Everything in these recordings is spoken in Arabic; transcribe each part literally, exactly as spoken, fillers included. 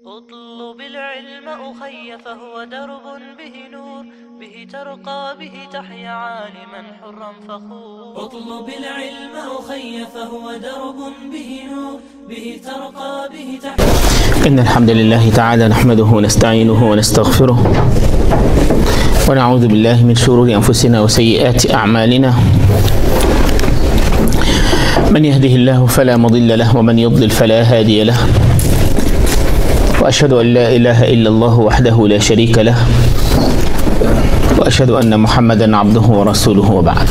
اطلب العلم أخي فهو درب به نور، به ترقى به تحيا عالما حرا فخور. اطلب العلم أخي فهو درب به نور، به ترقى به تحيا. إن الحمد لله تعالى نحمده ونستعينه ونستغفره ونعوذ بالله من شرور أنفسنا وسيئات أعمالنا. من يهده الله فلا مضل له ومن يضلل فلا هادي له، وأشهد أن لا إله إلا الله وحده لا شريك له، وأشهد أن محمدا عبده ورسوله، وبعد.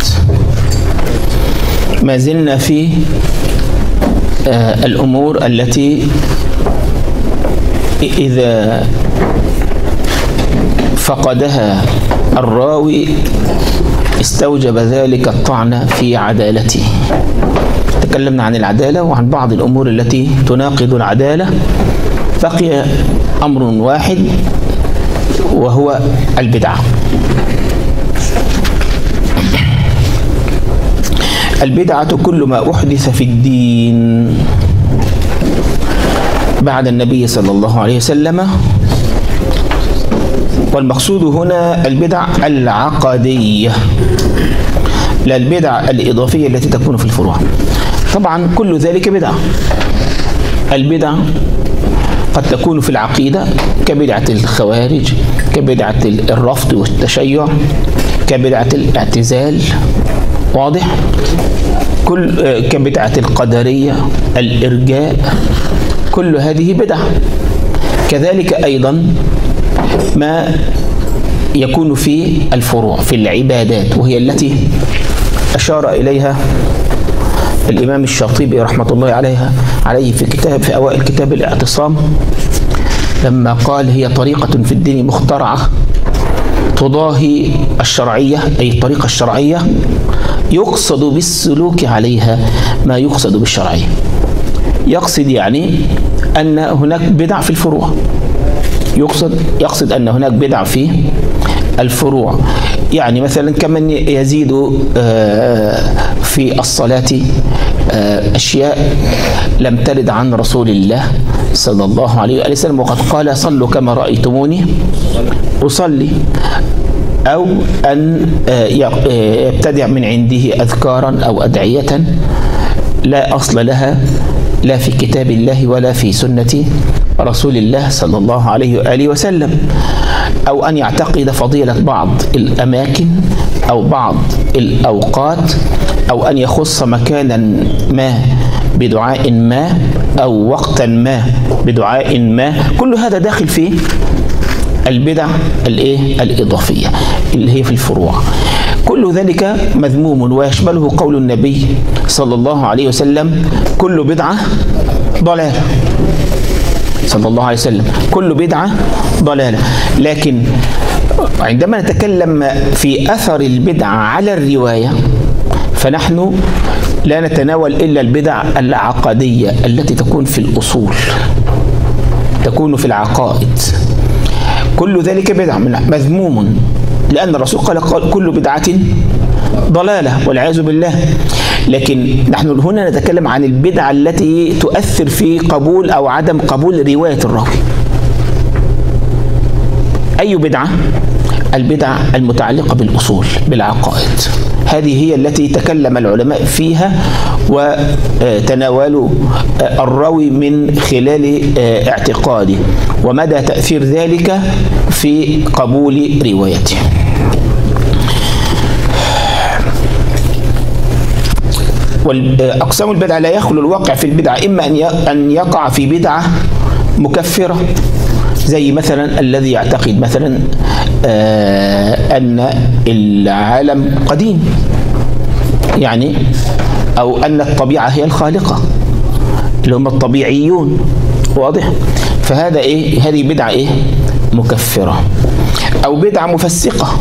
ما زلنا في آه الأمور التي إذا فقدها الراوي استوجب ذلك الطعن في عدالته. تكلمنا عن العدالة وعن بعض الأمور التي تناقض العدالة. بقي أمر واحد وهو البدعة. البدعة كل ما أحدث في الدين بعد النبي صلى الله عليه وسلم، والمقصود هنا البدع العقدية لا البدع الإضافية التي تكون في الفروع. طبعا كل ذلك بدعة. البدع قد تكون في العقيدة كبدعة الخوارج، كبدعة الرفض والتشيع، كبدعة الاعتزال، واضح؟ كل كبدعة القدرية، الإرجاء، كل هذه بدعة. كذلك أيضا ما يكون في الفروع في العبادات، وهي التي أشار إليها الإمام الشاطبي رحمة الله عليها عليه في كتاب في أوائل كتاب الاعتصام، لما قال: هي طريقة في الدين مخترعة تضاهي الشرعية، أي الطريقة الشرعية، يقصد بالسلوك عليها ما يقصد بالشرعية. يقصد يعني أن هناك بدع في الفروع، يقصد يقصد أن هناك بدع في الفروع. يعني مثلا كمن يزيد في الصلاة أشياء لم ترد عن رسول الله صلى الله عليه وسلم، وقد قال: صلوا كما رأيتموني أصلي. أو أن يبتدع من عنده أذكارا أو أدعية لا أصل لها لا في كتاب الله ولا في سنة رسول الله صلى الله عليه وآله وسلم. أو أن يعتقد فضيلة بعض الأماكن أو بعض الأوقات، أو أن يخص مكانا ما بدعاء ما، أو وقتا ما بدعاء ما. كل هذا داخل في البدع الايه الإضافية اللي هي في الفروع. كل ذلك مذموم، ويشمله قول النبي صلى الله عليه وسلم: كل بدعة ضلالة. صلى الله عليه وسلم: كل بدعة ضلالة. لكن عندما نتكلم في أثر البدعة على الرواية، فنحن لا نتناول إلا البدع العقدية التي تكون في الأصول، تكون في العقائد. كل ذلك بدعة مذموم، لأن الرسول قال: كل بدعة ضلالة والعياذ بالله. لكن نحن هنا نتكلم عن البدعة التي تؤثر في قبول أو عدم قبول رواية الراوي. أي بدعة؟ البدعة المتعلقة بالأصول بالعقائد، هذه هي التي تكلم العلماء فيها وتناولوا الراوي من خلال اعتقاده ومدى تأثير ذلك في قبول روايته. والأقسام البدعة لا يخلو الواقع في البدعة إما أن يقع في بدعة مكفرة، زي مثلا الذي يعتقد مثلا آه أن العالم قديم، يعني أو أن الطبيعة هي الخالقة، اللي هم الطبيعيون، واضح؟ فهذا إيه؟ هذه بدعة إيه؟ مكفرة. أو بدعة مفسقة.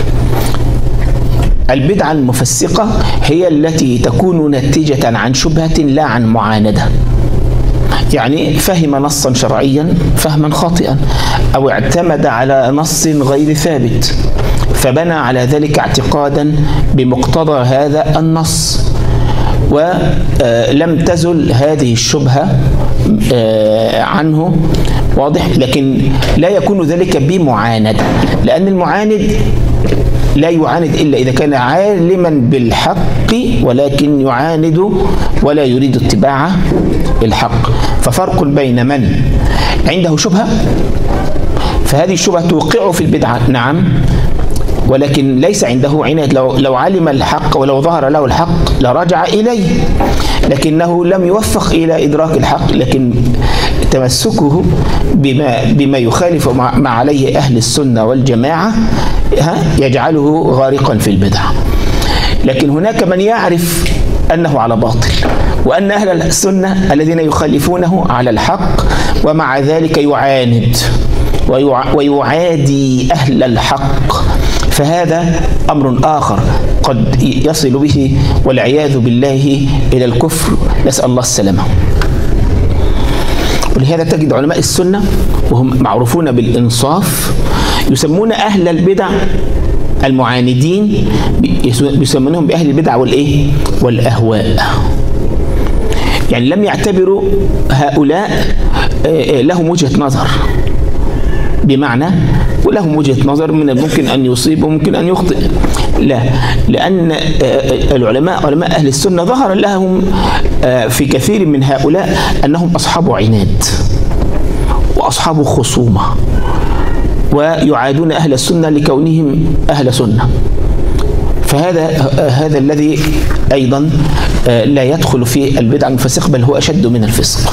البدعة المفسقة هي التي تكون ناتجة عن شبهة لا عن معاندة، يعني فهم نصا شرعيا فهما خاطئا، أو اعتمد على نص غير ثابت فبنى على ذلك اعتقادا بمقتضى هذا النص، ولم تزل هذه الشبهة عنه واضح، لكن لا يكون ذلك بمعاند، لأن المعاند لا يعاند إلا إذا كان عالما بالحق ولكن يعاند ولا يريد اتباع الحق. ففرق بين من عنده شبهة فهذه الشبهة توقعه في البدعة، نعم، ولكن ليس عنده عناد. لو, لو علم الحق ولو ظهر له الحق لرجع إليه، لكنه لم يوفق إلى إدراك الحق، لكن تمسكه بما, بما يخالف ما عليه أهل السنة والجماعة يجعله غارقا في البدع. لكن هناك من يعرف أنه على باطل، وأن أهل السنة الذين يخالفونه على الحق، ومع ذلك يعاند ويعادي أهل الحق، فهذا أمر آخر قد يصل به والعياذ بالله إلى الكفر، نسأل الله السلامة. ولهذا تجد علماء السنة وهم معروفون بالإنصاف يسمون أهل البدع المعاندين، يسمونهم بأهل البدع والإيه والأهواء. يعني لم يعتبروا هؤلاء لهم وجهة نظر، بمعنى ولهم وجهة نظر من الممكن أن يصيب وممكن أن يخطئ، لا، لأن العلماء علماء أهل السنة ظهر لهم في كثير من هؤلاء أنهم أصحاب عناد وأصحاب خصومة، ويعادون أهل السنة لكونهم أهل سنة. فهذا هذا الذي أيضا لا يدخل في البدعة المفسقة، بل هو أشد من الفسق.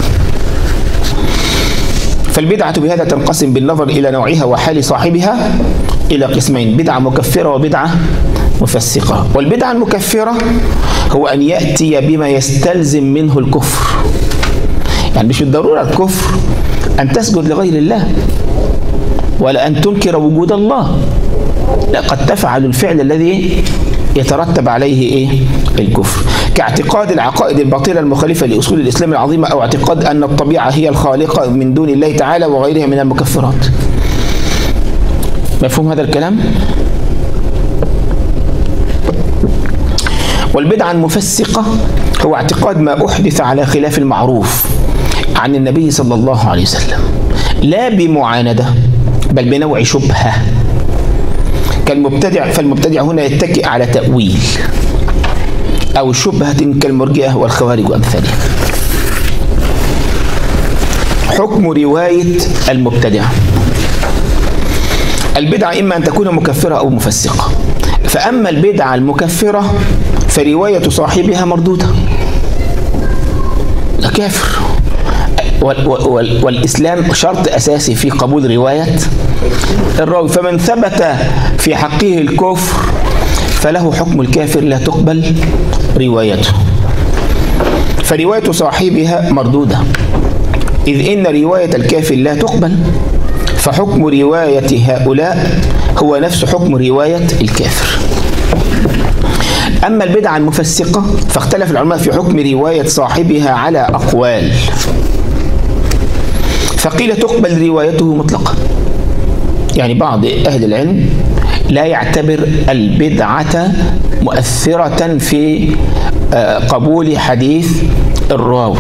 فالبدعة بهذا تنقسم بالنظر إلى نوعها وحال صاحبها إلى قسمين: بدعة مكفرة وبدعة مفسقة. والبدعة المكفرة هو أن يأتي بما يستلزم منه الكفر، يعني مش بالضرورة الكفر أن تسجد لغير الله ولا أن تنكر وجود الله، لا، قد تفعل الفعل الذي يترتب عليه إيه؟ الكفر، كاعتقاد العقائد الباطلة المخالفة لأصول الإسلام العظيمة، أو اعتقاد أن الطبيعة هي الخالقة من دون الله تعالى وغيرها من المكفرات. مفهوم هذا الكلام؟ والبدعة المفسقة هو اعتقاد ما أحدث على خلاف المعروف عن النبي صلى الله عليه وسلم، لا بمعاندة بل بنوع شبهة كالمبتدع. فالمبتدع هنا يتكئ على تأويل أو شبهة كالمرجئة والخوارج وأمثالها. حكم رواية المبتدع: البدعة إما أن تكون مكفرة أو مفسقة. فأما البدعة المكفرة فرواية صاحبها مردودة، لا كافر. والإسلام شرط أساسي في قبول رواية الراوي، فمن ثبت في حقه الكفر فله حكم الكافر، لا تقبل روايته. فرواية صاحبها مردودة، إذ إن رواية الكافر لا تقبل، فحكم رواية هؤلاء هو نفس حكم رواية الكافر. أما البدعة المفسقة فاختلف العلماء في حكم رواية صاحبها على أقوال، فقيل تقبل روايته مطلقا، يعني بعض أهل العلم لا يعتبر البدعة مؤثرة في قبول حديث الراوي،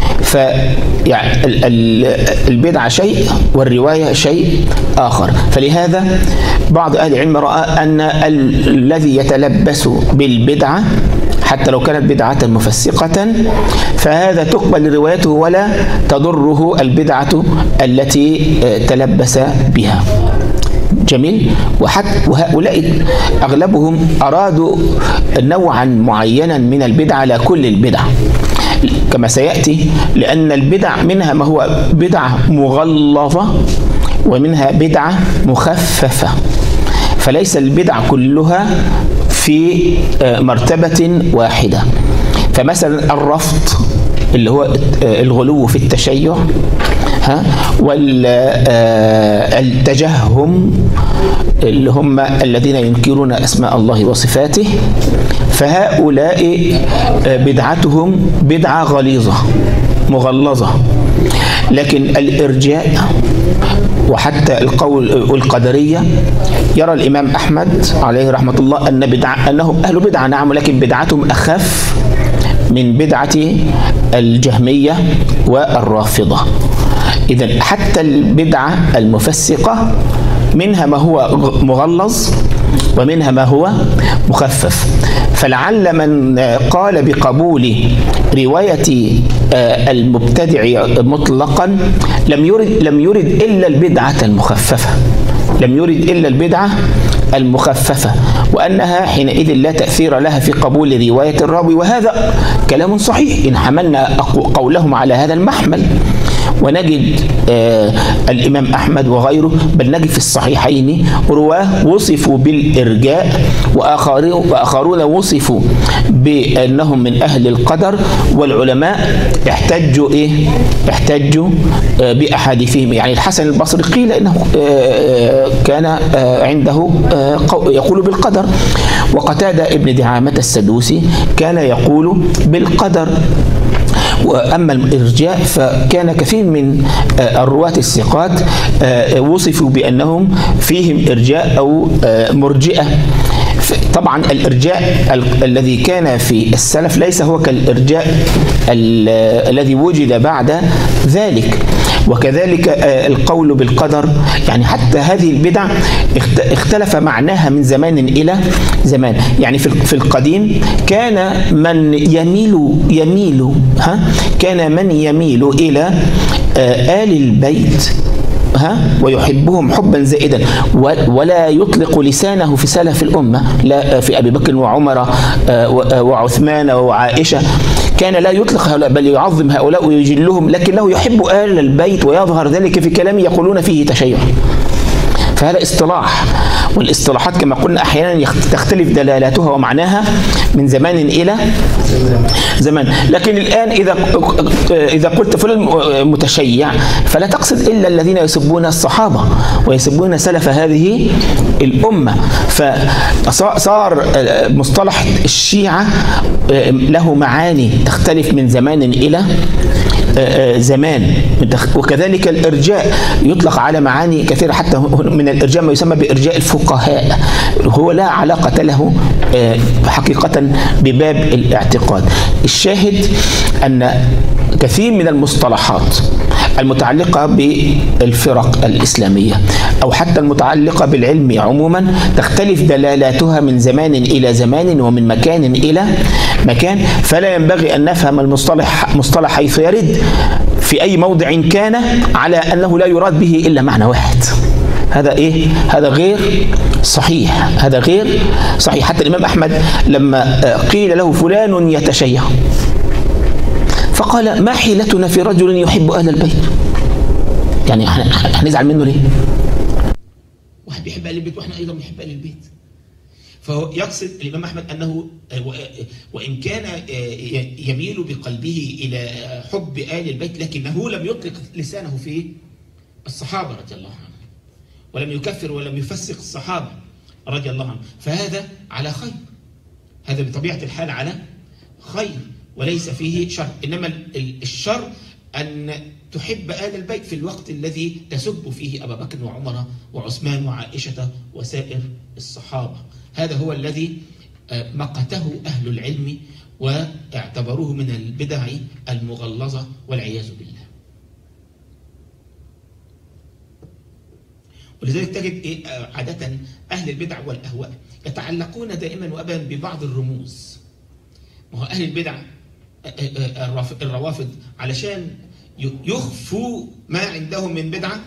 فالبدعة شيء والرواية شيء آخر. فلهذا بعض أهل العلم رأى أن الذي يتلبس بالبدعة حتى لو كانت بدعة مفسقة فهذا تقبل روايته ولا تضره البدعة التي تلبس بها. جميل. وحتى وهؤلاء أغلبهم أرادوا نوعا معينا من البدعة لا كل البدع كما سيأتي، لأن البدع منها ما هو بدعة مغلظة ومنها بدعة مخففة، فليس البدع كلها في مرتبة واحدة. فمثلا الرفض اللي هو الغلو في التشيع، ها، والتجهم اللي هم الذين ينكرون أسماء الله وصفاته، فهؤلاء بدعتهم بدعة غليظة مغلظة. لكن الإرجاء وحتى القول القدرية يرى الإمام أحمد عليه رحمة الله أن بدعة أنهم أهل بدعة، نعم، ولكن بدعتهم أخف من بدعة الجهمية والرافضة. إذن حتى البدعة المفسقة منها ما هو مغلظ ومنها ما هو مخفف. فلعل من قال بقبول رواية المبتدع مطلقا لم يرد لم يرد إلا البدعة المخففة، لم يرد إلا البدعة المخففة، وأنها حينئذ لا تأثير لها في قبول رواية الراوي. وهذا كلام صحيح إن حملنا قولهم على هذا المحمل. ونجد آه الإمام أحمد وغيره، بل نجد في الصحيحين رواه وصفوا بالإرجاء، وآخرون وصفوا بأنهم من أهل القدر، والعلماء احتجوا إيه؟ احتجوا آه بأحاديثهم. يعني الحسن البصري قيل إنه آه كان آه عنده آه يقول بالقدر، وقتادة ابن دعامة السدوسي كان يقول بالقدر. وأما الإرجاء فكان كثير من الرواة الثقات وصفوا بأنهم فيهم إرجاء أو مرجئة. طبعا الإرجاء الذي كان في السلف ليس هو كالإرجاء الذي وجد بعد ذلك. وكذلك القول بالقدر، يعني حتى هذه البدع اختلف معناها من زمان إلى زمان. يعني في القديم كان من يميل يميل ها كان من يميل إلى آل البيت ها ويحبهم حبا زائدا، ولا يطلق لسانه في سلف الأمة، لا في أبي بكر وعمر وعثمان وعائشة، كان لا يطلق هؤلاء بل يعظم هؤلاء ويجلهم، لكنه يحب آل البيت ويظهر ذلك في كلام يقولون فيه تشيع. فهذا اصطلاح، والاصطلاحات كما قلنا أحيانا تختلف دلالاتها ومعناها من زمان إلى زمان. لكن الآن إذا إذا قلت فلان متشيع فلا تقصد إلا الذين يسبون الصحابة ويسبون سلف هذه الأمة. فصار مصطلح الشيعة له معاني تختلف من زمان إلى زمان. وكذلك الإرجاء يطلق على معاني كثيرة، حتى من الإرجاء ما يسمى بإرجاء الفقهاء، هو لا علاقة له حقيقة بباب الاعتقاد. الشاهد أن كثير من المصطلحات المتعلقة بالفرق الإسلامية أو حتى المتعلقة بالعلم عموما تختلف دلالاتها من زمان إلى زمان ومن مكان إلى مكان، فلا ينبغي أن نفهم المصطلح مصطلح حيث يرد في أي موضع كان على أنه لا يراد به إلا معنى واحد. هذا إيه؟ هذا غير صحيح، هذا غير صحيح. حتى الإمام أحمد لما قيل له فلان يتشيع فقال ما حيلتنا في رجل يحب أهل البيت؟ يعني هنزعل منه ليه؟ واحد بيحب أهل البيت وإحنا أيضا بنحب أهل البيت. فهو يقصد الإمام أحمد أنه وإن كان يميل بقلبه إلى حب آل البيت لكنه لم يطلق لسانه في الصحابة رضي الله عنهم، ولم يكفر ولم يفسق الصحابة رضي الله عنهم، فهذا على خير، هذا بطبيعة الحال على خير وليس فيه شر. إنما الشر أن تحب آل البيت في الوقت الذي تسب فيه أبا بكر وعمر وعثمان وعائشة وسائر الصحابة. هذا هو الذي مقته أهل العلم واعتبروه من البدع المغلظة والعياذ بالله. ولذلك تجد عادة أهل البدع والأهواء يتعلقون دائما وأبدا ببعض الرموز. وهو أهل البدع الروافض علشان يخفوا ما عندهم من بدعة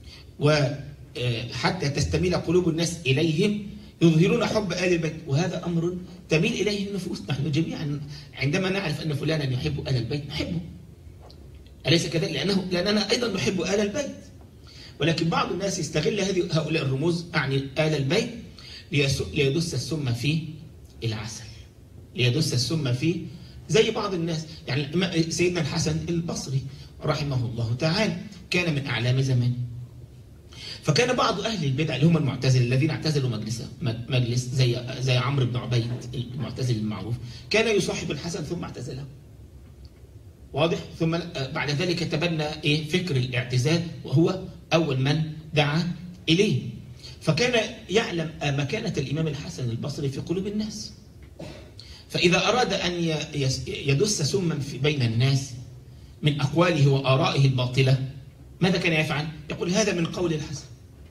وحتى تستميل قلوب الناس إليهم يظهرون حب آل البيت، وهذا أمر تميل إليه النفوس. نحن جميعا عندما نعرف أن فلانا يحب آل البيت نحبه، أليس كذلك؟ لأنه لأننا أيضا نحب آل البيت. ولكن بعض الناس يستغل هذه هؤلاء الرموز أعني آل البيت ليدس السم في العسل، ليدس السم في زي بعض الناس. يعني سيدنا الحسن البصري رحمه الله تعالى كان من أعلام زمان، فكان بعض أهل البدع اللي هم المعتزلة الذين اعتزلوا مجلس مجلس زي زي عمرو بن عبيد المعتزل المعروف، كان يصاحب الحسن ثم اعتزله، واضح؟ ثم بعد ذلك تبنى إيه فكر الاعتزال وهو أول من دعا إليه. فكان يعلم مكانة الإمام الحسن البصري في قلوب الناس، فإذا أراد أن يدس سما في بين الناس من أقواله وآرائه الباطلة ماذا كان يفعل؟ يقول هذا من قول الحسن،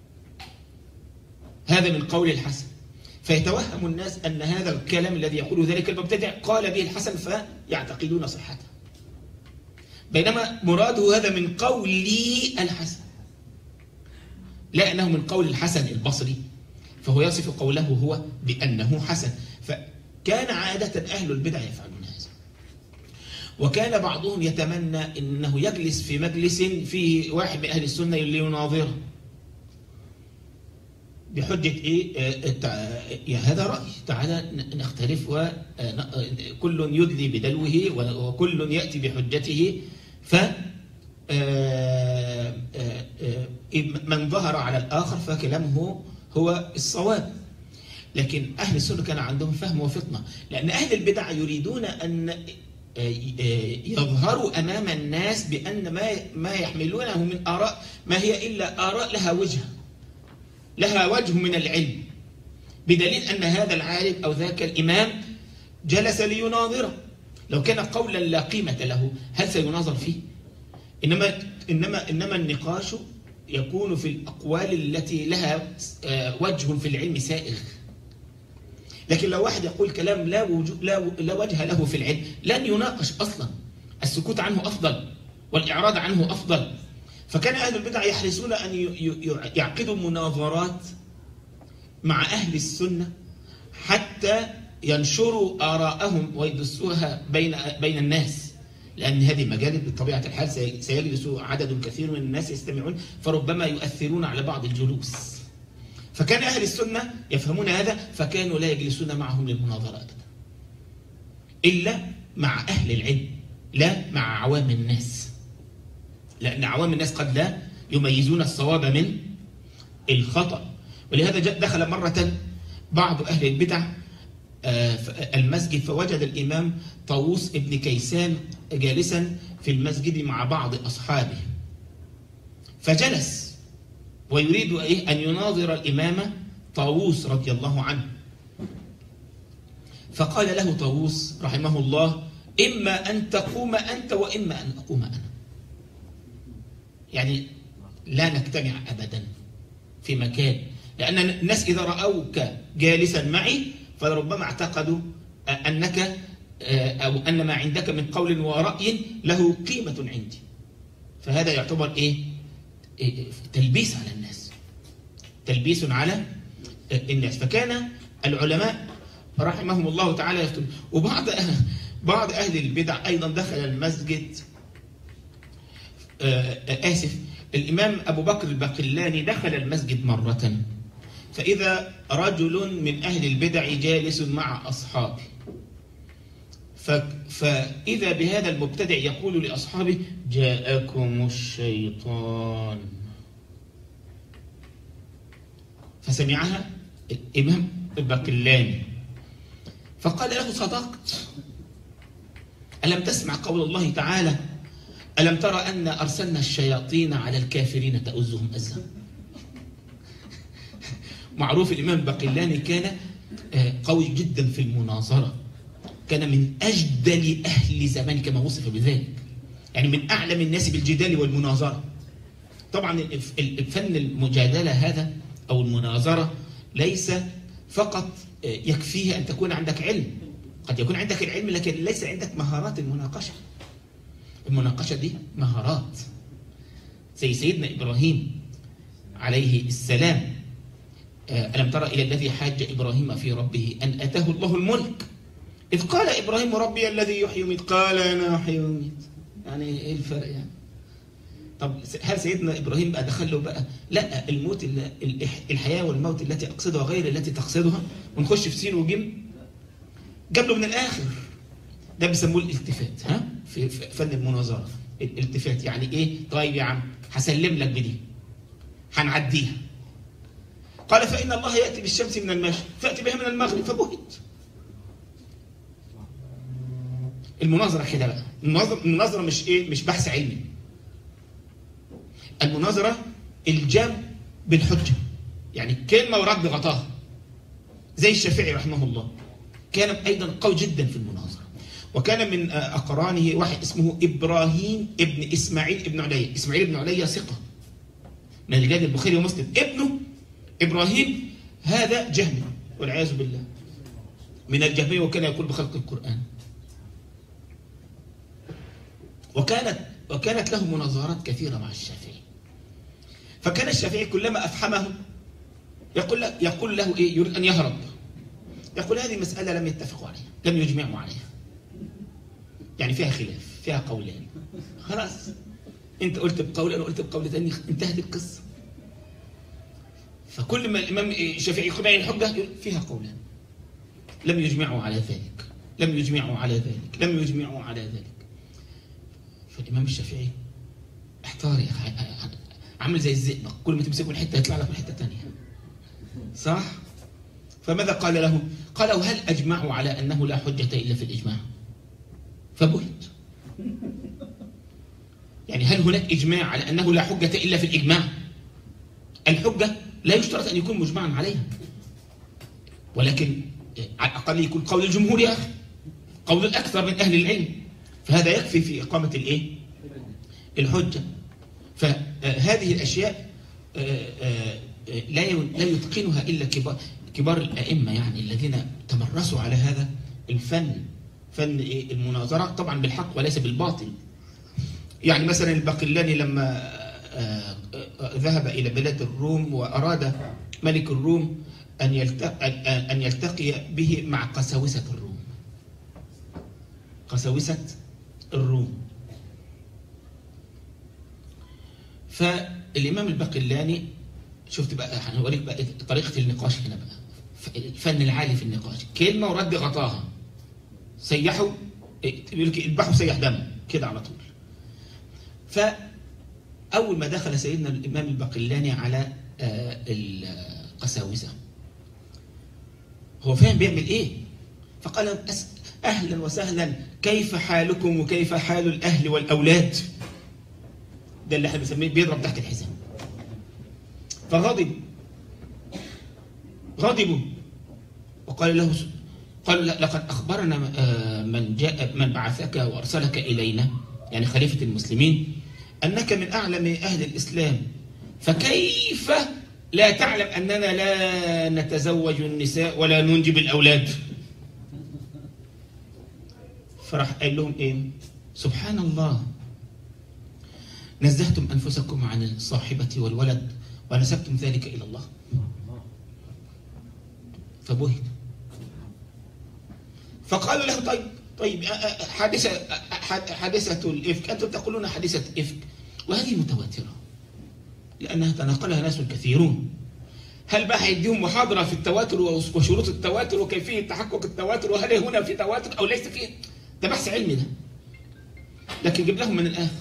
هذا من قول الحسن، فيتوهم الناس أن هذا الكلام الذي يقوله ذلك المبتدع قال به الحسن فيعتقدون صحته، بينما مراده هذا من قول الحسن، لا أنه من قول الحسن البصري، فهو يصف قوله هو بأنه حسن. فكان عادة أهل البدع يفعلون هذا. وكان بعضهم يتمنى أنه يجلس في مجلس فيه واحد من أهل السنة ليناظره بحجة إيه؟ يا هذا رأي، تعالى نختلف وكل يدلي بدلوه وكل يأتي بحجته، ف من ظهر على الآخر فكلامه هو الصواب. لكن أهل السنة كان عندهم فهم وفطنة، لأن أهل البدع يريدون أن يظهروا أمام الناس بأن ما ما يحملونه من آراء ما هي إلا آراء لها وجه، لها وجه من العلم، بدليل أن هذا العالم أو ذاك الإمام جلس ليناظره. لو كان قولا لا قيمة له هل سيناظر فيه؟ إنما إنما إنما النقاش يكون في الأقوال التي لها وجه في العلم سائغ. لكن لو واحد يقول كلام لا وجه لا لا وجه له في العلم لن يناقش أصلا، السكوت عنه أفضل والإعراض عنه أفضل. فكان أهل البدع يحرصون أن يعقدوا مناظرات مع أهل السنة حتى ينشروا آراءهم ويدسوها بين بين الناس، لأن هذه مجال بطبيعة الحال سيجلس عدد كثير من الناس يستمعون، فربما يؤثرون على بعض الجلوس. فكان أهل السنة يفهمون هذا، فكانوا لا يجلسون معهم للمناظرات إلا مع أهل العلم، لا مع عوام الناس، لأن عوام الناس قد لا يميزون الصواب من الخطأ. ولهذا دخل مرة بعض أهل البدع المسجد فوجد الإمام طاووس ابن كيسان جالسا في المسجد مع بعض أصحابه، فجلس ويريد أن يناظر الإمام طاووس رضي الله عنه، فقال له طاووس رحمه الله إما أن تقوم أنت وإما أن أقوم أنا، يعني لا نجتمع أبدا في مكان، لأن الناس إذا رأوك جالسا معي فربما اعتقدوا أنك أو أن ما عندك من قول ورأي له قيمة عندي، فهذا يعتبر إيه؟ إيه؟ تلبيس على الناس، تلبيس على الناس. فكان العلماء رحمهم الله تعالى يفتون. وبعض بعض أهل البدع أيضا دخل المسجد، آسف الإمام أبو بكر الباقلاني دخل المسجد مرة، فإذا رجل من أهل البدع جالس مع أصحابه، فإذا بهذا المبتدع يقول لأصحابه جاءكم الشيطان، فسمعها الإمام الباقلاني فقال له صدقت، ألم تسمع قول الله تعالى ألم ترى أن أرسلنا الشياطين على الكافرين تؤزهم أزا؟ معروف الإمام الباقلاني كان قوي جدا في المناظرة، كان من أجدل أهل زمانه كما وصف بذلك، يعني من أعلم الناس بالجدال والمناظرة. طبعا الفن المجادلة هذا أو المناظرة ليس فقط يكفيه أن تكون عندك علم، قد يكون عندك العلم لكن ليس عندك مهارات المناقشة. المناقشة دي مهارات، زي سيدنا إبراهيم عليه السلام، ألم ترى إلى الذي حاج إبراهيم في ربه أن أتاه الله الملك إذ قال إبراهيم ربي الذي يحيي ويميت قال أنا أحيي وأميت. يعني إيه الفرق يعني؟ طب هل سيدنا إبراهيم بقى دخل له بقى لا الموت الحياة والموت التي أقصدها غير التي تقصدها ونخش في سين وجيم؟ جاب له من الآخر. ده بيسموه الالتفات، ها في فن المناظرة. الالتفات يعني إيه؟ طيب يا عم هسلم لك بدي، هنعديها. قال فإن الله يأتي بالشمس من المشرق فأتي بها من المغرب فبهت. المناظرة كده بقى، المناظرة, المناظرة مش إيه؟ مش بحث علمي. المناظرة الجام بالحجة، يعني كلمة ورد غطاها، زي الشافعي رحمه الله كان أيضا قوي جدا في المناظرة. وكان من أقرانه واحد اسمه إبراهيم ابن إسماعيل ابن علي. إسماعيل ابن علي ثقة من رجال البخاري ومسلم. ابنه إبراهيم هذا جهمي والعياذ بالله من الجهمية، وكان يقول بخلق القرآن. وكانت وكانت له مناظرات كثيرة مع الشافعي. فكان الشافعي كلما أفحمه يقول له, يقول له إيه؟ يريد أن يهرب. يقول هذه مسألة لم يتفقوا عليها، لم يجمعوا عليها، يعني فيها خلاف، فيها قولين، خلاص أنت قلت بقول أنا قلت بقول ثاني، انتهت القصة. فكل ما الإمام الشافعي يقول عليه الحجة فيها قولان، لم يجمعوا على ذلك، لم يجمعوا على ذلك، لم يجمعوا على ذلك. فالإمام الشافعي احتار يا أخي، عامل زي الزئبق، كل ما تمسكه من حتة يطلع لك من حتة ثانية، صح؟ فماذا قال له؟ قال هل أجمعوا على أنه لا حجة إلا في الإجماع؟ فبهت. يعني هل هناك إجماع على أنه لا حجة إلا في الإجماع؟ الحجة لا يشترط أن يكون مجمعا عليها، ولكن على الأقل يكون قول الجمهور يا أخي، قول الأكثر من أهل العلم، فهذا يكفي في إقامة الإيه؟ الحجة. فهذه الأشياء لا لا يتقنها إلا كبار كبار الأئمة، يعني الذين تمرسوا على هذا الفن، فن المناظرة طبعا بالحق وليس بالباطل. يعني مثلا الباقلاني لما ذهب إلى بلاد الروم وأراد ملك الروم أن يلتقي, أن يلتقي به مع قساوسة الروم، قساوسة الروم. فالإمام الباقلاني، شفت بقى هنوريك بقى طريقة النقاش هنا بقى، الفن العالي في النقاش، كلمة ورد غطاها، سيحوا يقول لك اذبحوا سيح دم كده على طول. فأول ما دخل سيدنا الإمام الباقلاني على القساوسة هو فاهم بيعمل إيه، فقال أهلا وسهلا، كيف حالكم وكيف حال الأهل والأولاد؟ ده اللي احنا بنسميه بيضرب تحت الحزام. فغضب غضبوا وقال له، قالوا لقد أخبرنا من جاء من بعثك وأرسلك إلينا، يعني خليفة المسلمين، أنك من أعلم أهل الإسلام، فكيف لا تعلم أننا لا نتزوج النساء ولا ننجب الأولاد؟ فراح قال لهم إيه؟ سبحان الله، نزهتم أنفسكم عن الصاحبة والولد ونسبتم ذلك إلى الله. فبهت. فقالوا له طيب طيب حادثة حادثة الإفك، أنتم تقولون حادثة إفك وهذه متواترة لأنها تناقلها ناس كثيرون، هل بقى هيديهم محاضرة في التواتر وشروط التواتر وكيفية تحقق التواتر وهل هنا في تواتر أو ليس فيه؟ ده بحث علمي ده، لكن جيب لهم من الآخر.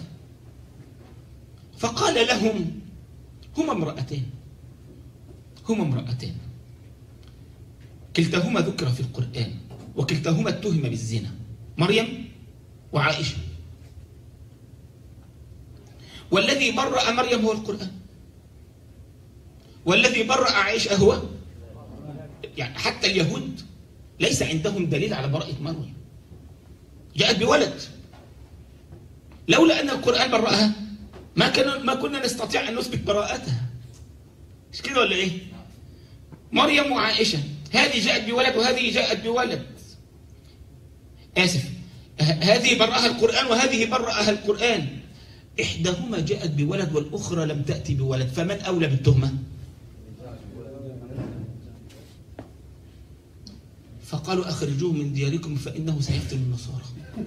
فقال لهم هما امرأتين، هما امرأتين كلتاهما ذكر في القرآن وكلتاهما اتهم بالزنا، مريم وعائشة، والذي برأ مريم هو القرآن، والذي برأ عائشة هو، يعني حتى اليهود ليس عندهم دليل على براءة مريم، جاءت بولد، لولا أن القرآن برأها ما كنا ما كنا نستطيع أن نثبت براءتها، مش كده ولا إيه؟ مريم وعائشة، هذه جاءت بولد وهذه جاءت بولد، آسف، هذه برأها القرآن وهذه برأها القرآن، إحداهما جاءت بولد والأخرى لم تأتي بولد، فمن أولى بالتهمة؟ فقالوا أخرجوه من دياركم فإنه سيقتل النصارى.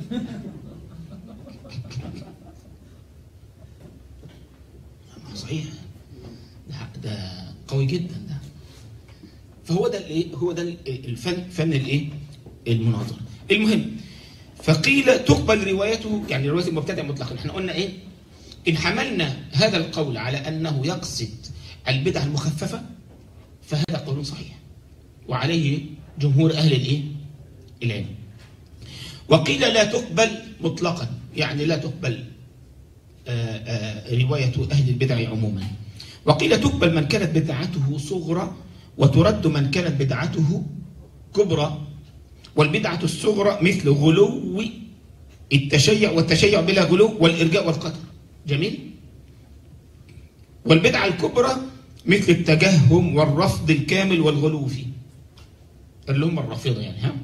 صحيح، ده قوي جدا ده. فهو ده الايه، هو ده الفن، فن الايه، المناظره. المهم، فقيل تقبل روايته، يعني روايه المبتدع مطلقا. احنا قلنا ايه؟ ان حملنا هذا القول على انه يقصد البدع المخففه فهذا قول صحيح وعليه جمهور اهل الايه، العلم. وقيل لا تقبل مطلقا، يعني لا تقبل آآ آآ روايه اهل البدع عموما. وقيل تقبل من كانت بدعته صغرى وترد من كانت بدعته كبرى. والبدعة الصغرى مثل غلو التشيع والتشيع بلا غلو والإرجاء والقدر. جميل. والبدعة الكبرى مثل التجهم والرفض الكامل والغلو فيه، اللي هم الرافضة يعني. ها.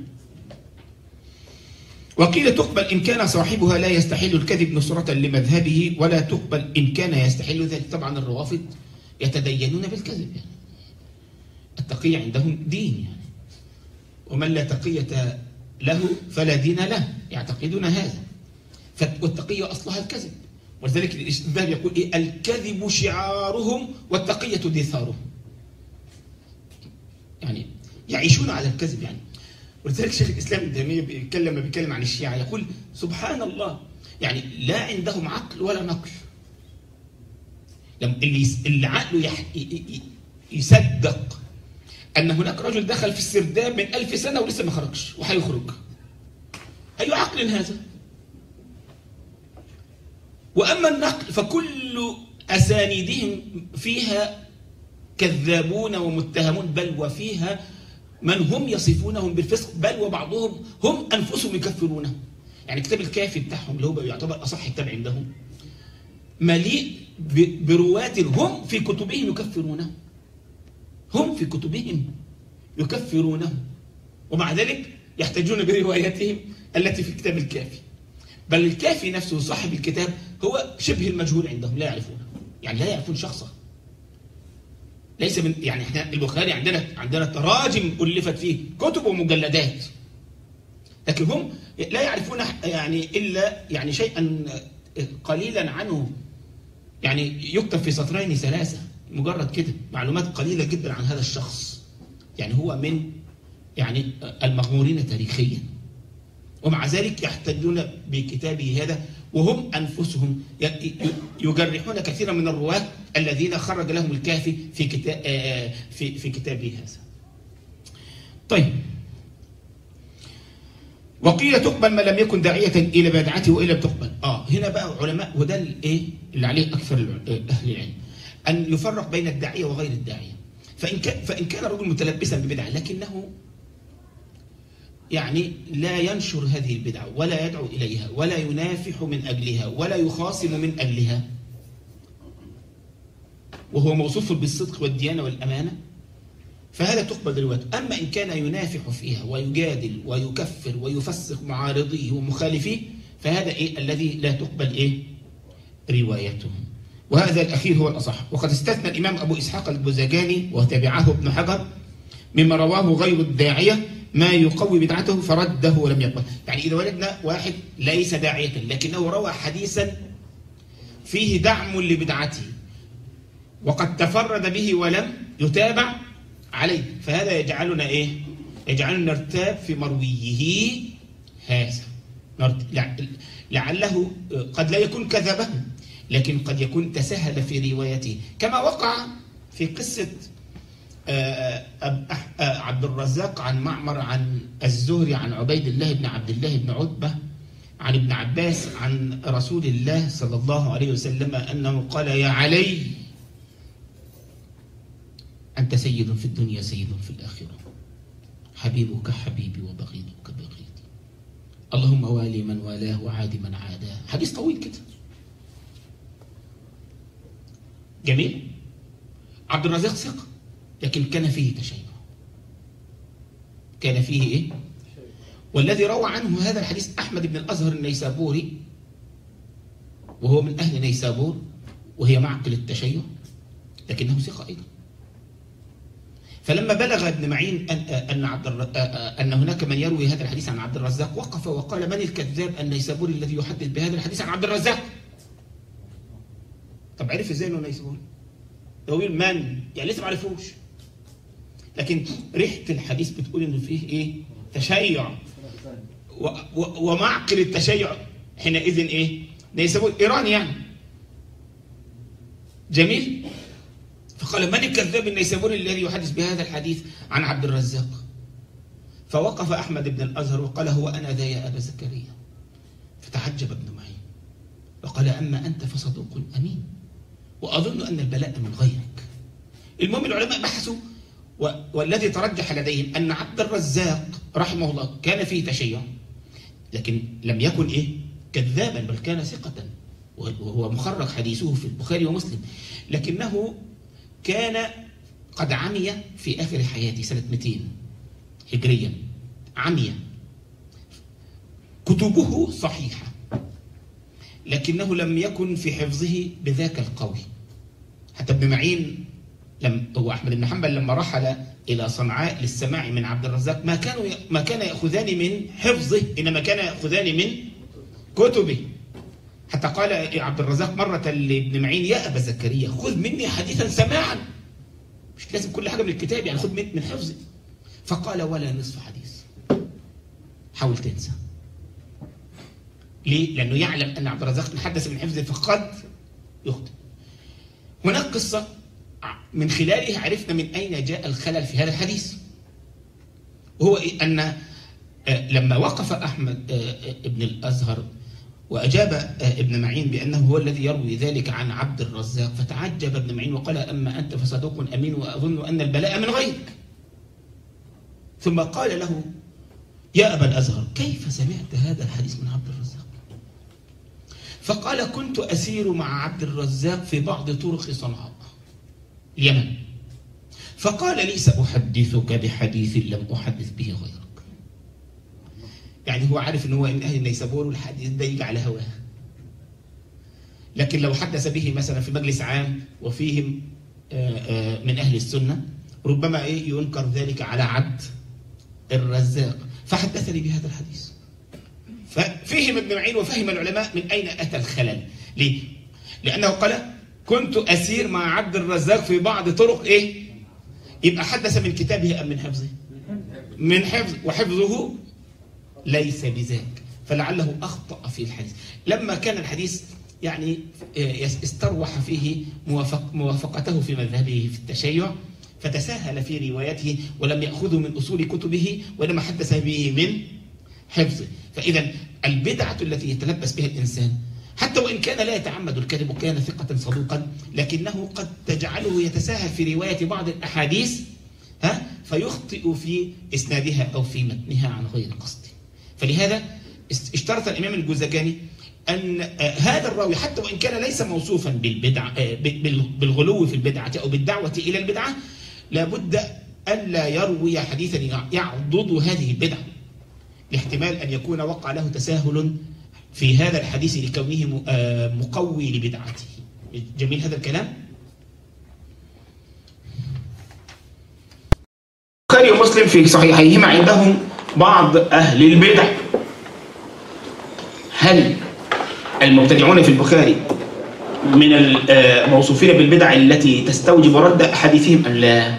وقيل تقبل إن كان صاحبها لا يستحل الكذب نصرة لمذهبه، ولا تقبل إن كان يستحل ذلك. طبعا الروافض يتدينون بالكذب، يعني التقية عندهم دين يعني، ومن لا تقية له فلا دين له، يعتقدون هذا. والتقية أصلها الكذب، ولذلك الذهبي يقول إيه؟ الكذب شعارهم والتقية دثارهم، يعني يعيشون على الكذب يعني. ولذلك شيخ الإسلام ابن تيمية بيتكلم بيتكلم عن الشيعة يقول سبحان الله، يعني لا عندهم عقل ولا نقل. اللي اللي عقله يح... يصدق أن هناك رجل دخل في السرداب من ألف سنة ولسه ما خرجش وهيخرج، أي عقل هذا؟ وأما النقل فكل أسانيدهم فيها كذابون ومتهمون، بل وفيها من هم يصفونهم بالفسق، بل وبعضهم هم أنفسهم يكفرونه. يعني كتاب الكافي بتاعهم اللي هو يعتبر أصح كتاب عندهم مليء برواة هم في كتبهم يكفرونه، هم في كتبهم يكفرونه، ومع ذلك يحتجون بروايتهم التي في كتاب الكافي. بل الكافي نفسه صاحب الكتاب هو شبه المجهول عندهم، لا يعرفونه، يعني لا يعرفون شخصه. ليس من يعني احنا البخاري عندنا عندنا تراجم ألفت فيه كتب ومجلدات، لكن هم لا يعرفون يعني إلا يعني شيئا قليلا عنه، يعني يكتب في سطرين ثلاثة مجرد كده معلومات قليلة جدا عن هذا الشخص. يعني هو من يعني المغمورين تاريخيا، ومع ذلك يحتجون بكتابه هذا، وهم أنفسهم يجرحون كثيرا من الرواة الذين خرج لهم الكافي في كتاب في في كتابه هذا. طيب، وقيل تقبل ما لم يكن داعية إلى بدعته وإلا بتقبل. آه هنا بقى علماء، وده الإيه اللي عليه أكثر أهل العلم، أن يفرق بين الداعية وغير الداعية. فإن كان فإن كان الرجل متلبسا ببدعة لكنه يعني لا ينشر هذه البدعة ولا يدعو إليها ولا ينافح من أجلها ولا يخاصم من أجلها، وهو موصوف بالصدق والديانة والأمانة، فهذا تقبل روايته. أما إن كان ينافح فيها ويجادل ويكفر ويفسق معارضيه ومخالفيه، فهذا إيه الذي لا تقبل إيه روايته. وهذا الأخير هو الأصح. وقد استثنى الإمام أبو إسحاق البزجاني وتبعه ابن حجر مما رواه غير الداعية ما يقوي بدعته فرده ولم يقبل. يعني إذا وجدنا واحد ليس داعية لكنه روى حديثا فيه دعم لبدعته وقد تفرد به ولم يتابع عليه، فهذا يجعلنا إيه؟ يجعلنا نرتاب في مرويه هذا، لعله قد لا يكون كذبه لكن قد يكون تسهل في روايته، كما وقع في قصة عبد الرزاق عن معمر عن الزهري عن عبيد الله بن عبد الله بن عتبة عن ابن عباس عن رسول الله صلى الله عليه وسلم أنه قال: يا علي أنت سيد في الدنيا سيد في الآخرة، حبيبك حبيبي وبغيضك بغيضي، اللهم والي من والاه وعادي من عاداه. حديث طويل كده جميل. عبد الرزاق ثقة لكن كان فيه تشيع، كان فيه إيه؟ والذي روى عنه هذا الحديث أحمد بن الأزهر النيسابوري، وهو من أهل نيسابور وهي معقل التشيع لكنه ثقة أيضا. فلما بلغ ابن معين أن أن عبد أن هناك من يروي هذا الحديث عن عبد الرزاق، وقف وقال: من الكذاب النيسابوري الذي يحدث بهذا الحديث عن عبد الرزاق؟ طب عرف ازاي انه نيسابوري؟ يقول من؟ يعني لسه ما عرفوش، لكن ريحه الحديث بتقول انه فيه ايه؟ تشيع، و و ومعقل التشيع حينئذ ايه؟ نيسابوري ايراني يعني. جميل؟ فقال: من الكذاب النيسابوري الذي يحدث بهذا الحديث عن عبد الرزاق؟ فوقف احمد بن الازهر وقال: هو انا ذا يا ابا زكريا. فتعجب ابن معين وقال: اما انت فصدوق امين، واظن ان البلاء من غيرك. المهم العلماء بحثوا والذي ترجح لديهم أن عبد الرزاق رحمه الله كان فيه تشيع، لكن لم يكن إيه كذابا، بل كان ثقة، وهو مخرج حديثه في البخاري ومسلم، لكنه كان قد عمي في آخر حياته سنة مئتين هجريا، عمي. كتبه صحيحة لكنه لم يكن في حفظه بذاك القوي. حتى ابن معين لم هو أحمد بن حنبل لما رحل إلى صنعاء للسماع من عبد الرزاق ما كانوا ما كان يأخذان من حفظه، إنما كان يأخذان من كتبه. حتى قال عبد الرزاق مرة لابن معين: يا أبا زكريا خذ مني حديثا سماعا، مش لازم كل حاجة من الكتاب، يعني خذ من حفظي. فقال: ولا نصف حديث، حاول تنسى. ليه؟ لأنه يعلم أن عبد الرزاق تحدث من حفظه فقد يخطئ. هناك قصة من خلالها عرفنا من أين جاء الخلل في هذا الحديث، وهو أن لما وقف أحمد ابن الأزهر وأجاب ابن معين بأنه هو الذي يروي ذلك عن عبد الرزاق، فتعجب ابن معين وقال: أما أنت فصدوق أمين وأظن أن البلاء من غيرك. ثم قال له: يا أبا الأزهر كيف سمعت هذا الحديث من عبد الرزاق؟ فقال: كنت أسير مع عبد الرزاق في بعض طرق صنعاء اليمن، فقال لي: سأحدثك بحديث لم أحدث به غيرك. يعني هو عارف أنه هو من أهل النيسابور والحديث ده يجي على هواه، لكن لو حدث به مثلا في مجلس عام وفيهم من أهل السنة ربما إيه ينكر ذلك على عبد الرزاق، فحدثني بهذا الحديث. ففهم ابن معين وفهم العلماء من أين أتى الخلل. ليه؟ لأنه قال: كنت أسير مع عبد الرزاق في بعض طرق إيه؟ يبقى حدث من كتابه أم من حفظه؟ من حفظ، وحفظه ليس بذاك، فلعله أخطأ في الحديث. لما كان الحديث يعني استروح فيه موافق موافقته في مذهبه في التشيع، فتساهل في روايته ولم يأخذه من أصول كتبه وإنما حدث به من حفظه. فإذا البدعة التي يتلبس بها الإنسان حتى وإن كان لا يتعمد الكذب وكان ثقة صدوقا، لكنه قد تجعله يتساهل في رواية بعض الأحاديث ها فيخطئ في إسنادها أو في متنها عن غير قصد. فلهذا اشترط الإمام الجوزجاني أن هذا الراوي حتى وإن كان ليس موصوفا بالبدعة بالغلو في البدعة أو بالدعوة إلى البدعة، لابد ألا يروي حديثا يعضد هذه البدعة، لاحتمال أن يكون وقع له تساهل في هذا الحديث لكونه مقوي لبدعته. جميل هذا الكلام؟ البخاري ومسلم في صحيحيهما عندهم بعض أهل البدع. هل المبتدعون في البخاري من الموصوفين بالبدع التي تستوجب رد أحاديثهم أم لا؟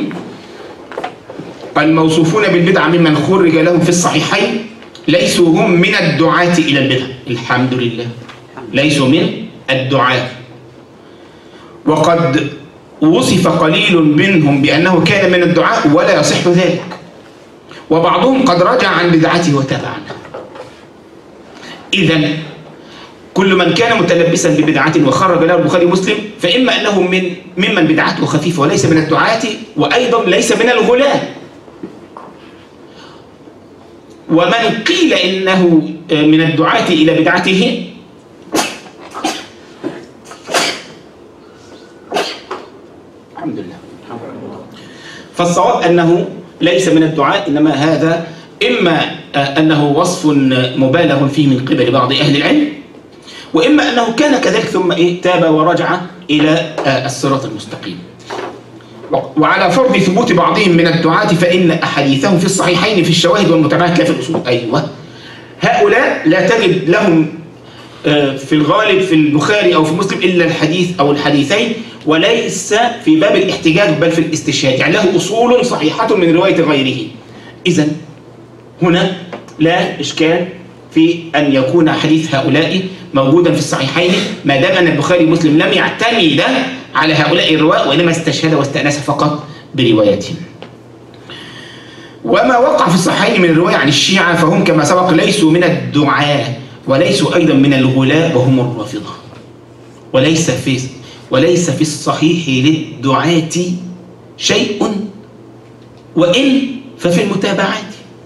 الموصوفون بالبدع ممن خرج لهم في الصحيحين ليسوا هم من الدعاة إلى البدع، الحمد لله، ليسوا من الدعاة. وقد وصف قليل منهم بأنه كان من الدعاة ولا يصح ذلك، وبعضهم قد رجع عن بدعته وتاب عنها. إذن كل من كان متلبسا ببدعة وخرج له البخاري ومسلم فإما أنه من ممن بدعته خفيفة وليس من الدعاة، وأيضا ليس من الغلاة. ومن قيل إنه من الدعاة إلى بدعته الحمد لله فالصواب أنه ليس من الدعاة، إنما هذا إما أنه وصف مبالغ فيه من قبل بعض أهل العلم، وإما أنه كان كذلك ثم إيه تاب ورجع إلى الصراط المستقيم. وعلى فرض ثبوت بعضهم من الدعاة فإن أحاديثهم في الصحيحين في الشواهد والمتابعات لا في الأصول. أيوة، هؤلاء لا تجد لهم في الغالب في البخاري أو في مسلم إلا الحديث أو الحديثين، وليس في باب الاحتجاج بل في الاستشهاد، يعني له أصول صحيحة من رواية غيره. إذن هنا لا إشكال في أن يكون حديث هؤلاء موجودا في الصحيحين ما دام أن البخاري ومسلم لم يعتمد على هؤلاء الرواة وإنما استشهد واستأنس فقط بروايتهم. وما وقع في الصحيحين من الرواية عن الشيعة فهم كما سبق ليسوا من الدعاة وليسوا أيضا من الغلاة وهم الرافضة. وليس في وليس في الصحيح للدعاة شيء وإن ففي المتابعات،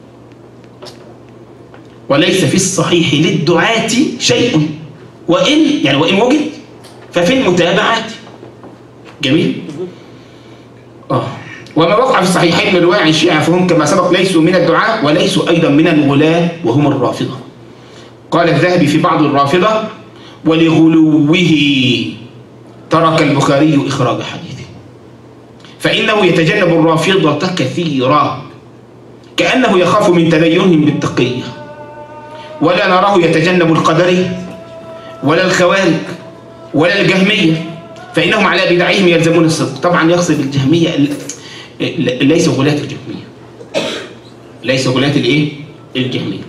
وليس في الصحيح للدعاة شيء، وإن يعني وإن وجد ففي المتابعات. جميل. آه. وما وقع في الصحيحين من رواية عن الشيعة فهم كما سبق ليسوا من الدعاة وليسوا أيضا من الغلاة وهم الرافضة. قال الذهبي في بعض الرافضة: ولغلوه ترك البخاري إخراج حديثه، فإنه يتجنب الرافضة كثيرا كأنه يخاف من تدينهم بالتقية، ولا نراه يتجنب القدري ولا الخوارج ولا الجهمية، فإنهم على بدعهم يلزمون الصدق. طبعا يقصد الجهمية ليس غلاة الجهمية، ليس غلاة الايه؟ الجهمية.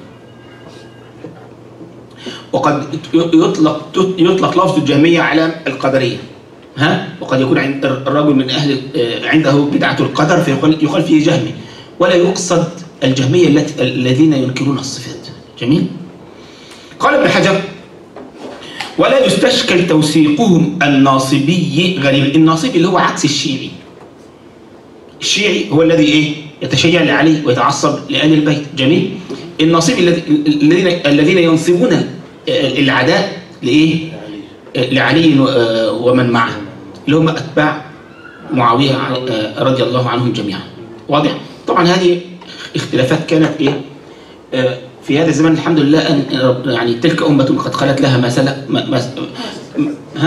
وقد يطلق يطلق لفظ الجهمية على القدرية، ها، وقد يكون عند الرجل من أهل عنده بدعة القدر فيقال فيه جهمي، ولا يقصد الجهمية الذين ينكرون الصفات. جميل. قال ابن حجر: ولا يستشكل توثيقهم الناصبي غريب. الناصبي اللي هو عكس الشيعي. الشيعي هو الذي ايه؟ يتشيع لعلي ويتعصب لآل البيت. جميل. الناصبي الذين الذين ينصبون العداء لايه؟ لعلي ومن معه، اللي هم اتباع معاويه رضي الله عنهم جميعا. واضح؟ طبعا هذه اختلافات كانت ايه؟ في هذا الزمان الحمد لله أن يعني تلك أمة قد خلت لها ما سلك ما ما ها؟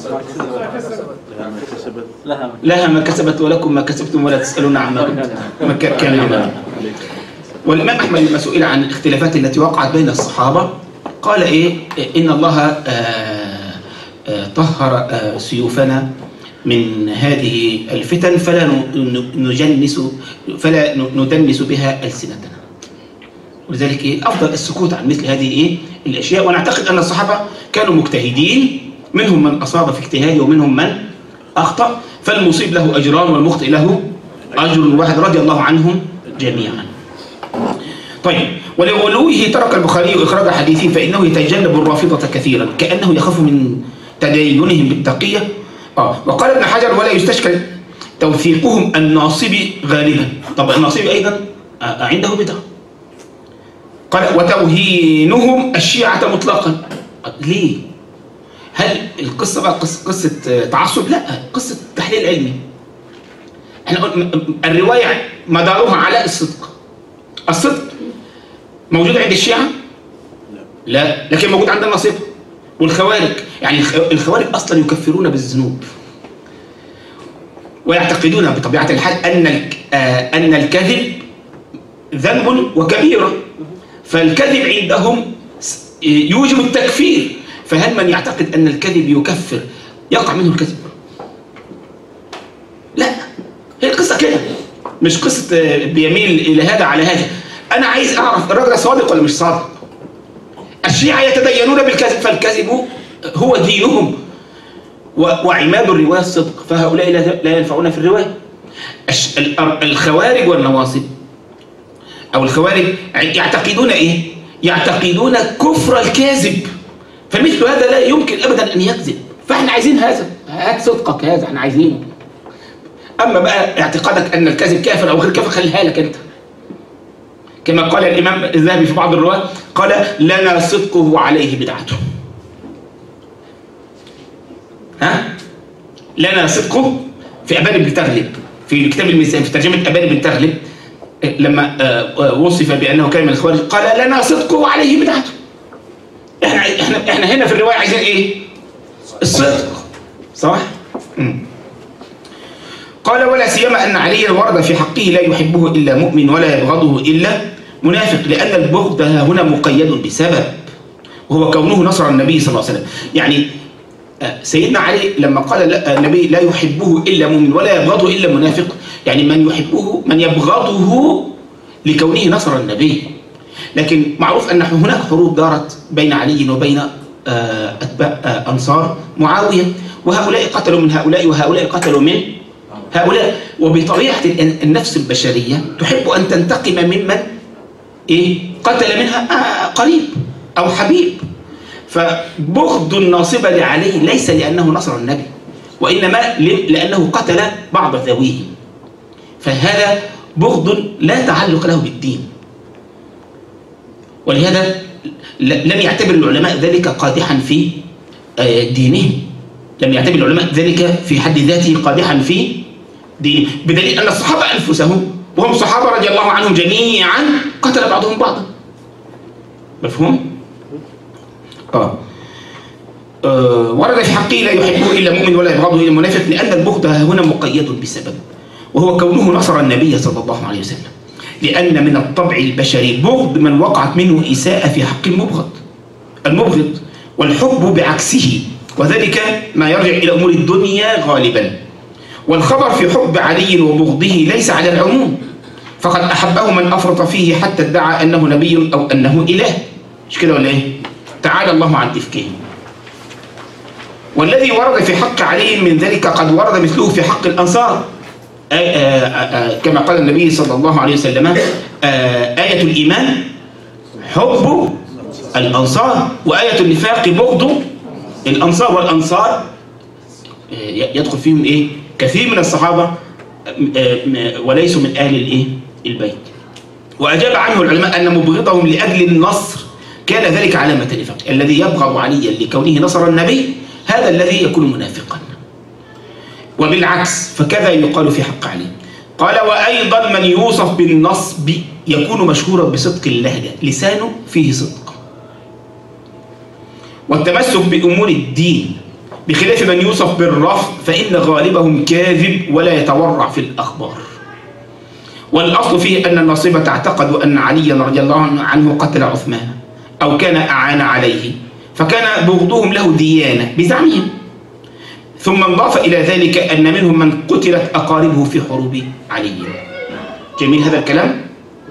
لها ما كسبت ولكم ما كسبتم ولا تسألون عما كان يعملون. والإمام أحمد لما سئل عن الاختلافات التي وقعت بين الصحابة قال إيه؟ إن الله آآ آآ طهر آآ سيوفنا من هذه الفتن فلا نجنس فلا ندنس بها ألسنتنا. ولذلك إيه؟ أفضل السكوت عن مثل هذه إيه؟ الأشياء. ونعتقد أن الصحابة كانوا مجتهدين، منهم من أصاب في اجتهاده ومنهم من أخطأ، فالمصيب له أجران والمخطئ له أجر واحد رضي الله عنهم جميعا. طيب، ولغلوه ترك البخاري إخراج حديثه فإنه يتجنب الرافضة كثيرا كأنه يخاف من تدينهم بالتقية. آه. وقال ابن حجر: ولا يستشكل توثيقهم الناصبي غالبا. طب الناصبي أيضا عنده بدعة. قال: وتوهينهم الشيعة مطلقا. ليه؟ هل القصة بقى قصة, قصة تعصب؟ لا، قصة تحليل علمي. احنا الرواية مدارها على الصدق. الصدق موجود عند الشيعة؟ لا، لكن موجود عند الناصبة والخوارج. يعني الخوارج أصلا يكفرون بالذنوب ويعتقدون بطبيعة الحال أن أن الكذب ذنب وكبيرة، فالكذب عندهم يوجب التكفير. فهل من يعتقد أن الكذب يكفر يقع منه الكذب؟ لا، هي القصة كده، مش قصة بيميل إلى هذا على هذا. أنا عايز أعرف الراجل صادق ولا مش صادق. الشيعة يتدينون بالكذب، فالكذب هو دينهم وعماد الرواية الصدق، فهؤلاء لا ينفعون في الرواية. الخوارج والنواصب أو الخوارج يعتقدون إيه؟ يعتقدون كفر الكاذب، فمثل هذا لا يمكن أبدا أن يكذب. فإحنا عايزين هذا، هات صدقك هذا إحنا عايزينه. أما بقى اعتقادك أن الكاذب كافر أو غير كافر خليها لك أنت. كما قال الإمام الذهبي في بعض الرواة قال: لنا صدقه عليه بدعته. ها؟ لنا صدقه في أبان بن تغلب في كتاب الميزان في ترجمة أبان بن تغلب لما وصف بأنه كان من الخوارج قال: لنا صدقه عليه بدعته. احنا احنا احنا هنا في الرواية عايزين ايه؟ الصدق. صح؟ م. قال: ولا سيما أن عليا ورد في حقه لا يحبه إلا مؤمن ولا يبغضه إلا منافق، لأن البغض هنا مقيد بسبب، وهو كونه نصر النبي صلى الله عليه وسلم. يعني سيدنا علي لما قال النبي لا يحبه إلا مؤمن ولا يبغضه إلا منافق، يعني من يحبه من يبغضه لكونه نصر النبي. لكن معروف أن هناك حروب دارت بين علي وبين أتباع أنصار معاوية، وهؤلاء قتلوا من هؤلاء وهؤلاء قتلوا من هؤلاء. وبطبيعة النفس البشرية تحب أن تنتقم ممن إيه؟ قتل منها قريب أو حبيب. فبغض الناصبة لعلي ليس لأنه نصر النبي، وإنما لأنه قتل بعض ذويه. فهذا بغض لا تعلق له بالدين، ولهذا لم يعتبر العلماء ذلك قادحا في دينهم، لم يعتبر العلماء ذلك في حد ذاته قادحا في دينهم، بدليل أن الصحابة أنفسهم وهم صحابة رضي الله عنهم جميعا قتل بعضهم بعضا. مفهوم؟ آه. آه ورد في حقه لا يحبه إلا مؤمن ولا يبغضه إلا منافق، لأن البغض هنا مقيد بسبب، وهو كونه نصر النبي صلى الله عليه وسلم، لأن من الطبع البشري بغض من وقعت منه إساءة في حق المبغض المبغض والحب بعكسه، وذلك ما يرجع إلى أمور الدنيا غالبا. والخبر في حب علي وبغضه ليس على العموم، فقد أحبه من أفرط فيه حتى ادعى أنه نبي أو أنه إله، مش كده ولا إيه؟ تعالى الله عن إفكهم. والذي ورد في حق علي من ذلك قد ورد مثله في حق الأنصار، آآ آآ كما قال النبي صلى الله عليه وسلم: آية الإيمان حب الأنصار، وآية النفاق بغض الأنصار. والأنصار يدخل فيهم إيه؟ كثير من الصحابة وليسوا من أهل الإيه؟ البيت. وأجاب عنه العلماء أن مبغضهم لأجل النصر كان ذلك علامة نفاق. الذي يبغض عليا لكونه نصر النبي هذا الذي يكون منافقا. وبالعكس فكذا يقال في حق علي. قال: وأيضا من يوصف بالنصب يكون مشهورا بصدق اللهجة، لسانه فيه صدق والتمسك بأمور الدين، بخلاف من يوصف بالرفض فإن غالبهم كاذب ولا يتورع في الأخبار. والأصل فيه أن الناصبة اعتقدوا أن عليا رضي الله عنه قتل عثمان أو كان أعان عليه، فكان بغضهم له ديانة بزعمهم. ثم انضاف إلى ذلك أن منهم من قتلت أقاربه في حروب علي. جميل هذا الكلام.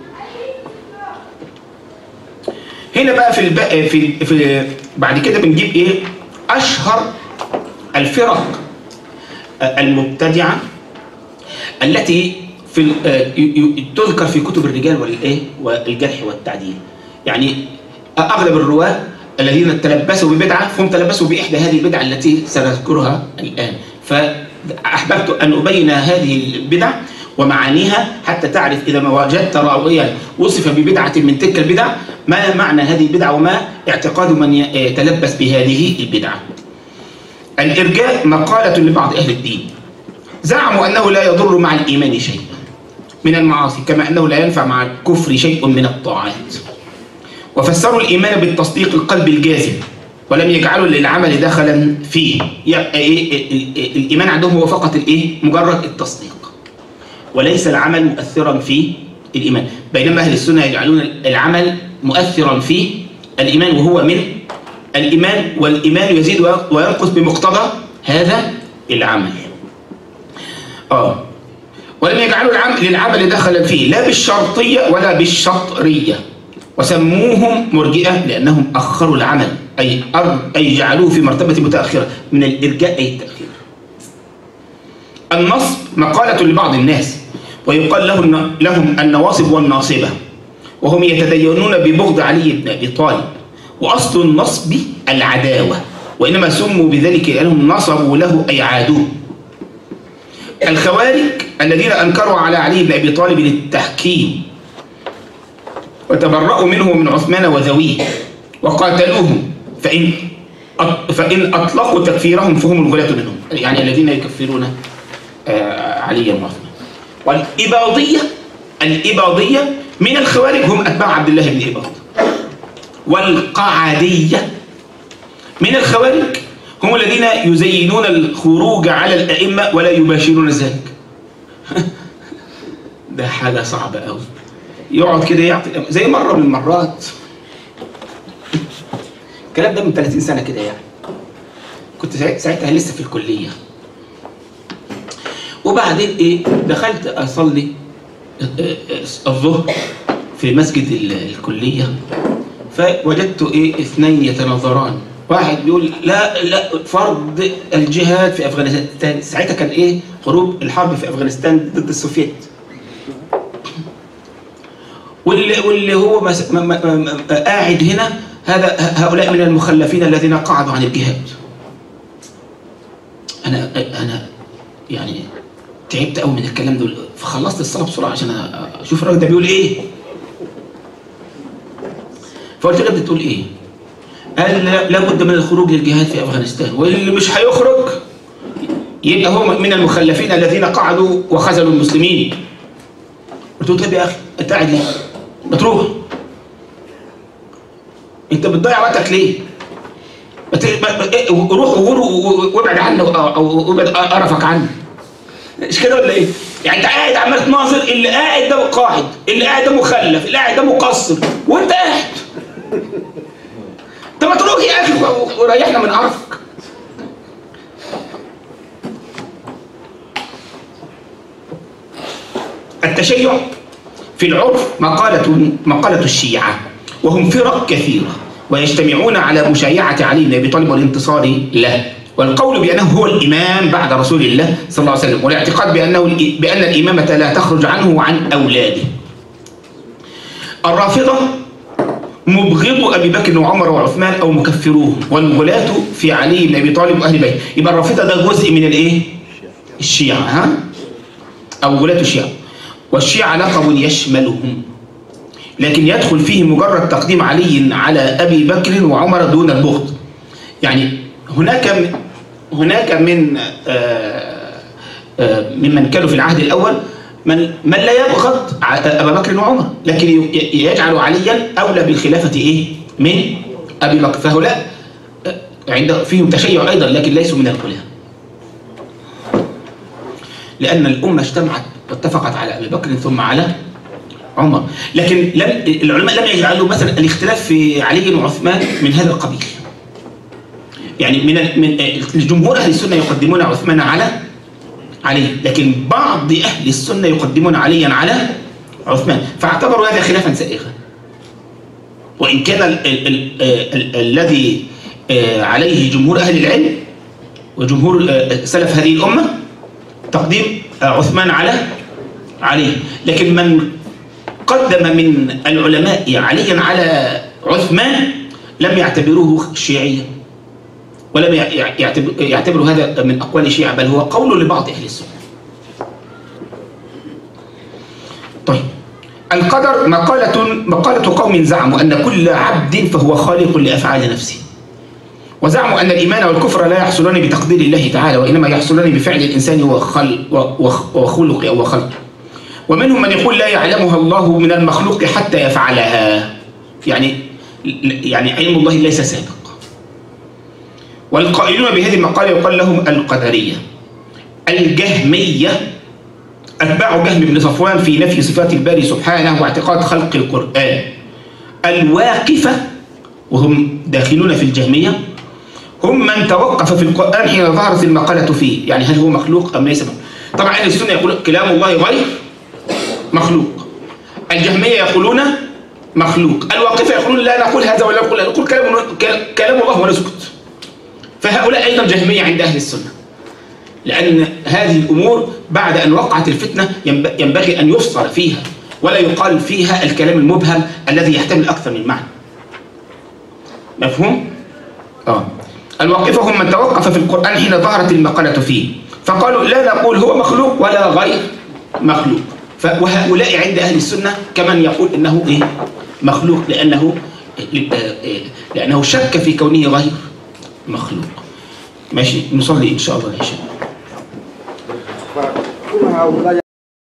هنا بقى في, البقى في, في بعد كده بنجيب إيه؟ أشهر الفرق المبتدعة التي في تذكر في كتب الرجال والإيه والجرح والتعديل. يعني أغلب الرواة الذين تلبسوا ببدعة فهم تلبسوا بإحدى هذه البدع التي سنذكرها الآن، فأحببت أن أبين هذه البدع ومعانيها حتى تعرف إذا ما وجدت راويا وصف ببدعة من تلك البدع ما معنى هذه البدعة وما اعتقاد من يتلبس بهذه البدعة. الإرجاء مقالة لبعض أهل الدين، زعموا أنه لا يضر مع الإيمان شيء من المعاصي كما أنه لا ينفع مع الكفر شيء من الطاعات، وفسروا الإيمان بالتصديق القلب الجازم ولم يجعلوا للعمل دخلا فيه. الإيمان عندهم هو فقط الإيه؟ مجرد التصديق وليس العمل مؤثرا في الإيمان، بينما أهل السنة يجعلون العمل مؤثرا في الإيمان وهو من الإيمان، والإيمان يزيد وينقص بمقتضى هذا العمل. آه ولم يجعلوا العمل للعمل دخلا فيه لا بالشرطية ولا بالشطرية، وسموهم مرجئة لأنهم أخروا العمل أي أي جعلوه في مرتبة متأخرة من الإرجاء أي التأخير. النصب مقالة لبعض الناس ويقال لهم لهم النواصب والناصبة، وهم يتدينون ببغض علي بن أبي طالب، وأصل النصب العداوة وإنما سموا بذلك لأنهم نصبوا له أي عادوه. الخوارج الذين أنكروا على علي بن أبي طالب للتحكيم وتبرأوا منه ومن عثمان وذويه وقاتلوهم، فإن فإن أطلقوا تكفيرهم فهم الغلاة منهم، يعني الذين يكفرون عليا وعثمان. والإباضية الإباضية من الخوارج هم أتباع عبد الله بن إباض. والقعدية من الخوارج هم الذين يزينون الخروج على الأئمة ولا يباشرون ذلك. ده حاجة صعبة أوي. يقعد كده يعطي زي مرة من المرات، الكلام ده من ثلاثين سنة كده يعني، كنت ساعتها لسه في الكلية، وبعدين ايه دخلت اصلي الظهر في مسجد الكلية، فوجدت ايه اثنين يتناظران، واحد بيقول لا لا فرض الجهاد في افغانستان، ساعتها كان ايه حروب الحرب في افغانستان ضد السوفيت، واللي واللي هو مس... م... م... م... قاعد هنا هذا هؤلاء من المخلفين الذين قعدوا عن الجهاد. انا انا يعني تعبت قوي من الكلام ده، فخلصت الصلاه بسرعه عشان اشوف الراجل ده بيقول ايه. فقلت له بتقول ايه؟ قال لابد من الخروج للجهاد في افغانستان، واللي مش هيخرج يبقى هو من المخلفين الذين قعدوا وخذلوا المسلمين. قلت له طيب يا اخي انت قاعد ليه؟ ما تروح. انت بتضيع وقتك ليه؟ روح وابعد عنه او ابعد قرفك عنه. مش كده ولا ايه؟ يعني انت قاعد عمال تناظر، اللي قاعد ده قاعد، اللي قاعد ده مخلف، اللي قاعد ده مقصر، وانت قاعد. طب ما تروح يا اخي وريحنا من قرفك. التشيع في العرف مقالة مقالة الشيعة، وهم فرق كثيرة ويجتمعون على مشايعة علي بن أبي طالب والانتصار له، والقول بأنه هو الإمام بعد رسول الله صلى الله عليه وسلم، والاعتقاد بأنه بأن الإمامة لا تخرج عنه وعن أولاده. الرافضة مبغضوا أبي بكر وعمر وعثمان أو مكفروهم، والغلاة في علي بن أبي طالب وأهل بيته. يبقى الرافضة ده جزء من الإيه؟ الشيعة، ها؟ أو غلاة الشيعة. والشيعة لقب يشملهم، لكن يدخل فيه مجرد تقديم علي على أبي بكر وعمر دون البغض. يعني هناك هناك من آآ آآ ممن كانوا في العهد الأول من من لا يبغض أبا بكر وعمر، لكن يجعل عليا أولى بالخلافة إيه؟ من أبي بكر. فهؤلاء عند فيهم تشيع أيضا، لكن ليسوا من الخلافة، لأن الأمة اجتمعت واتفقت على أبي بكر ثم على عمر. لكن لم العلماء لم يجعلوا مثلا الاختلاف في علي وعثمان من هذا القبيل. يعني من من الجمهور أهل السنة يقدمون عثمان على علي، لكن بعض أهل السنة يقدمون عليا على عثمان، فاعتبروا هذا خلافا سائغا. وإن كان الذي عليه جمهور أهل العلم وجمهور سلف هذه الأمة تقديم عثمان على علي، لكن من قدم من العلماء عليا على عثمان لم يعتبروه شيعيا، ولم يعتبروا هذا من أقوال الشيعة، بل هو قول لبعض أهل السنة. طيب، القدر مقالة مقالة قوم زعموا أن كل عبد فهو خالق لأفعال نفسه، وزعموا أن الإيمان والكفر لا يحصلان بتقدير الله تعالى، وإنما يحصلان بفعل الإنسان وخلقه أو خلقه. ومنهم من يقول لا يعلمها الله من المخلوق حتى يفعلها، يعني يعني علم الله ليس سابق. والقائلون بهذه المقالة يقال لهم القدرية. الجهمية أتباع جهم بن صفوان في نفي صفات الباري سبحانه واعتقاد خلق القرآن. الواقفة وهم داخلون في الجهمية هم من توقف في القرآن حين ظهرت المقالة فيه، يعني هل هو مخلوق أم ليس مخلوق. طبعا أهل السنة يقول كلام الله غير مخلوق، الجهمية يقولون مخلوق، الواقفة يقولون لا نقول هذا ولا نقول نقول كلام كلام الله ونسكت. فهؤلاء أيضا جهمية عند أهل السنة، لأن هذه الأمور بعد أن وقعت الفتنة ينبغي أن يفصل فيها ولا يقال فيها الكلام المبهم الذي يحتمل أكثر من معنى. مفهوم؟ آه. الواقفة هم من توقف في القرآن حين ظهرت المقالة فيه، فقالوا لا نقول هو مخلوق ولا غير مخلوق. وهؤلاء عند أهل السنة كمن يقول إنه إيه؟ مخلوق، لأنه لأنه شك في كونه غير مخلوق. ماشي، نصلي إن شاء الله العشاء.